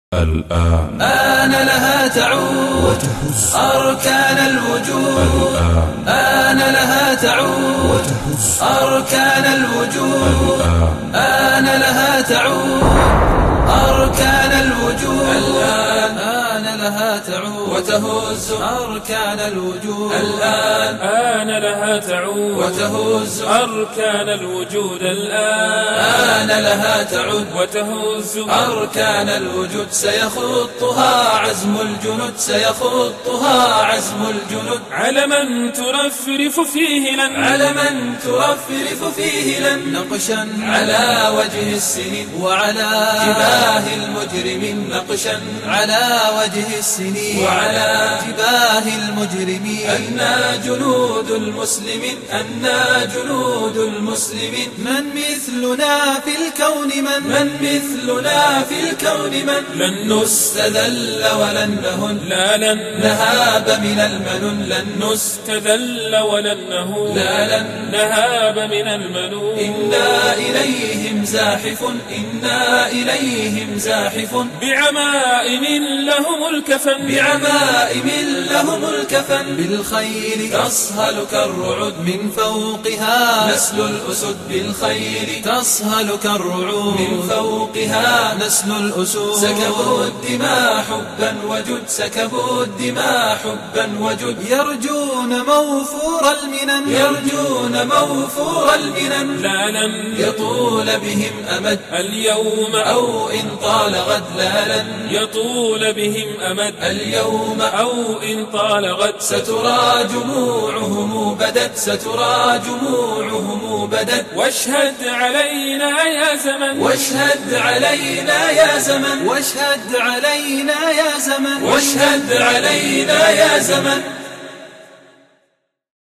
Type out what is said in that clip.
الآن آن لها تعود وتهز أركان الوجود. آن لها تعود وتهز أركان الوجود. آن لها تعود أركان الوجود. الآن آن لها تعود وتهز أركان الوجود. الآن آن لها تعود وتهز أركان الوجود. الآن آن لها تعود وتهز أركان الوجود. سيخطها عزم الجنود. سيخطها عزم الجنود. علما ترفرف فيه لن علما ترفرف فيه لن نقشا على وجه السنين وعلى جباه المجرمين. نقشا على وجه السنين وعلى جباه المجرمين. أنا جنود المسلمين. أنا جنود المسلمين. من مثلنا في الكون من مثلنا في الكون لن نستذل ولن نهن. لا لن نهاب من المنون. لن نستذل ولن نهون. لا لن نهاب من المنون. إنا إليهم زاحف. إنا إليهم زاحف. بعمائم لهم الكفن. بعمائم لهم الكفن. بالخيل تصهل كالرعود. من فوقها نسل الأسد. بالخيل تصهل كالرعود. من فوقها نسل الأسود. سكبوا الدماء حبا وجد. سكبوا الدماء حبا وجد. يرجون موفور المنن. يرجون موفور المنن. لا لن يطول بهم أمد اليوم أو إن طال غد. لا لن يطول بهم أمد اليوم أو إن طال غد. سترى جموعهم بدت. سترى جموعهم بدت. واشهد علينا يا زمن. واشهد علينا يا زمن. واشهد علينا يا زمن. واشهد علينا يا زمن.